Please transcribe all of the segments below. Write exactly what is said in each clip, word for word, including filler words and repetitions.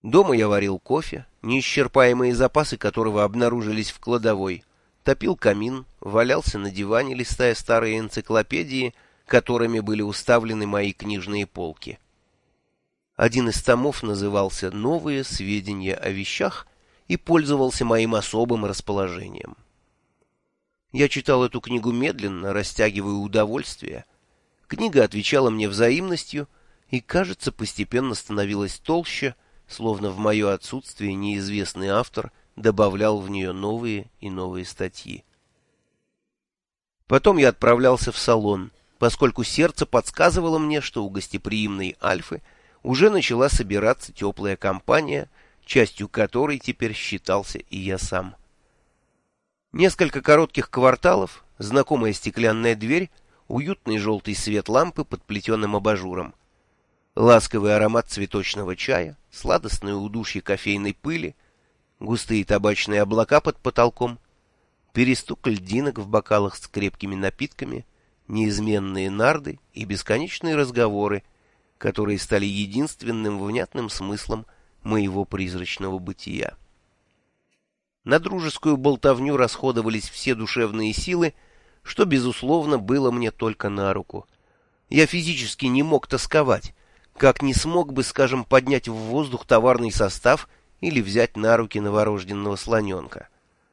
Дома я варил кофе, неисчерпаемые запасы которого обнаружились в кладовой, топил камин, валялся на диване, листая старые энциклопедии, которыми были уставлены мои книжные полки. Один из томов назывался «Новые сведения о вещах» и пользовался моим особым расположением. Я читал эту книгу медленно, растягивая удовольствие. Книга отвечала мне взаимностью и, кажется, постепенно становилась толще, словно в мое отсутствие неизвестный автор добавлял в нее новые и новые статьи. Потом я отправлялся в салон, поскольку сердце подсказывало мне, что у гостеприимной Альфы уже начала собираться теплая компания, частью которой теперь считался и я сам. Несколько коротких кварталов, знакомая стеклянная дверь, уютный желтый свет лампы под плетеным абажуром, ласковый аромат цветочного чая, сладостное удушье кофейной пыли, густые табачные облака под потолком, перестук льдинок в бокалах с крепкими напитками, неизменные нарды и бесконечные разговоры, которые стали единственным внятным смыслом моего призрачного бытия. На дружескую болтовню расходовались все душевные силы, что, безусловно, было мне только на руку. Я физически не мог тосковать, как не смог бы, скажем, поднять в воздух товарный состав или взять на руки новорожденного слоненка.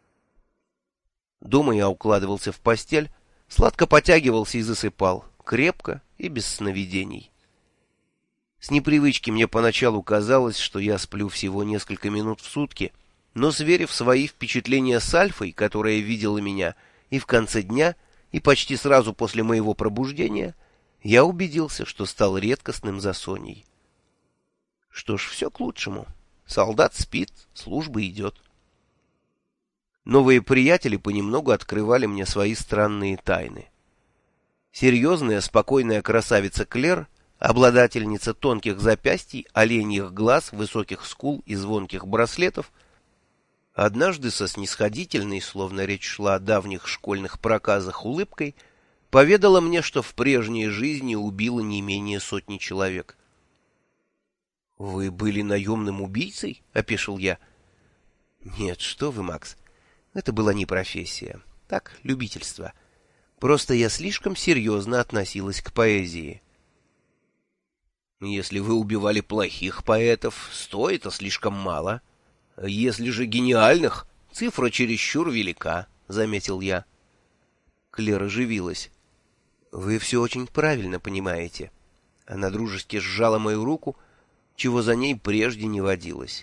Дома я укладывался в постель, сладко потягивался и засыпал, крепко и без сновидений. С непривычки мне поначалу казалось, что я сплю всего несколько минут в сутки, но, сверив свои впечатления с Альфой, которая видела меня и в конце дня, и почти сразу после моего пробуждения, я убедился, что стал редкостным засоней. Что ж, все к лучшему. Солдат спит, служба идет. Новые приятели понемногу открывали мне свои странные тайны. Серьезная, спокойная красавица Клер, обладательница тонких запястий, оленьих глаз, высоких скул и звонких браслетов, однажды со снисходительной, словно речь шла о давних школьных проказах, улыбкой, поведала мне, что в прежней жизни убила не менее сотни человек. — Вы были наемным убийцей? — опешил я. — Нет, что вы, Макс, это была не профессия. Так, любительство. Просто я слишком серьезно относилась к поэзии. — Если вы убивали плохих поэтов, сто — это слишком мало. Если же гениальных, цифра чересчур велика, — заметил я. Клера оживилась. — Вы все очень правильно понимаете. Она дружески сжала мою руку, чего за ней прежде не водилось.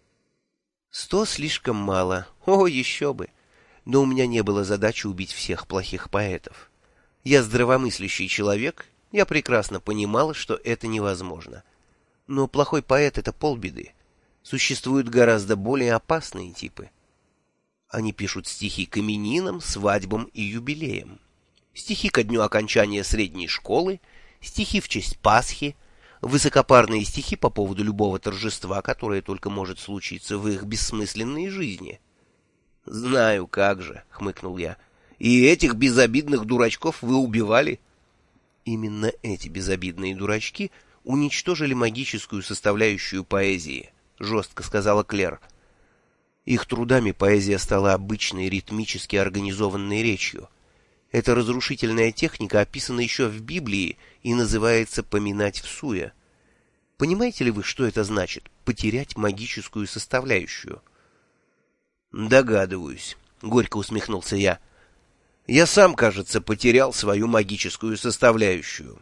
Сто слишком мало. О, еще бы. Но у меня не было задачи убить всех плохих поэтов. Я здравомыслящий человек, я прекрасно понимала, что это невозможно. Но плохой поэт — это полбеды. Существуют гораздо более опасные типы. Они пишут стихи к именинам, свадьбам и юбилеям. Стихи ко дню окончания средней школы, стихи в честь Пасхи, высокопарные стихи по поводу любого торжества, которое только может случиться в их бессмысленной жизни. — Знаю, как же, — хмыкнул я. — И этих безобидных дурачков вы убивали? — Именно эти безобидные дурачки уничтожили магическую составляющую поэзии, — жестко сказала Клер. Их трудами поэзия стала обычной ритмически организованной речью. Эта разрушительная техника описана еще в Библии и называется «поминать всуе». Понимаете ли вы, что это значит — потерять магическую составляющую? «Догадываюсь», — горько усмехнулся я. «Я сам, кажется, потерял свою магическую составляющую».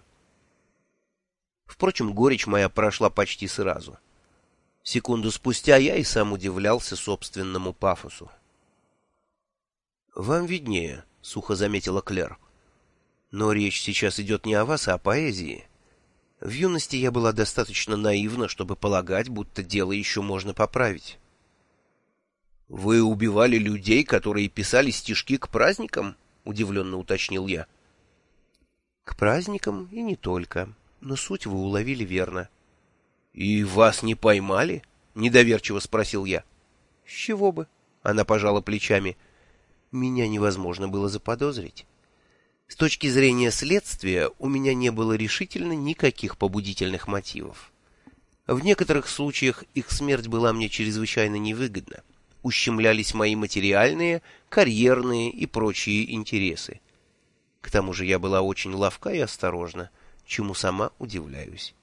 Впрочем, горечь моя прошла почти сразу. Секунду спустя я и сам удивлялся собственному пафосу. «Вам виднее», — сухо заметила Клер. «Но речь сейчас идет не о вас, а о поэзии. В юности я была достаточно наивна, чтобы полагать, будто дело еще можно поправить». «Вы убивали людей, которые писали стишки к праздникам?» — удивленно уточнил я. «К праздникам и не только, но суть вы уловили верно». «И вас не поймали?» — недоверчиво спросил я. «С чего бы?» — она пожала плечами. «Меня невозможно было заподозрить. С точки зрения следствия у меня не было решительно никаких побудительных мотивов. В некоторых случаях их смерть была мне чрезвычайно невыгодна. Ущемлялись мои материальные, карьерные и прочие интересы. К тому же я была очень ловка и осторожна, чему сама удивляюсь.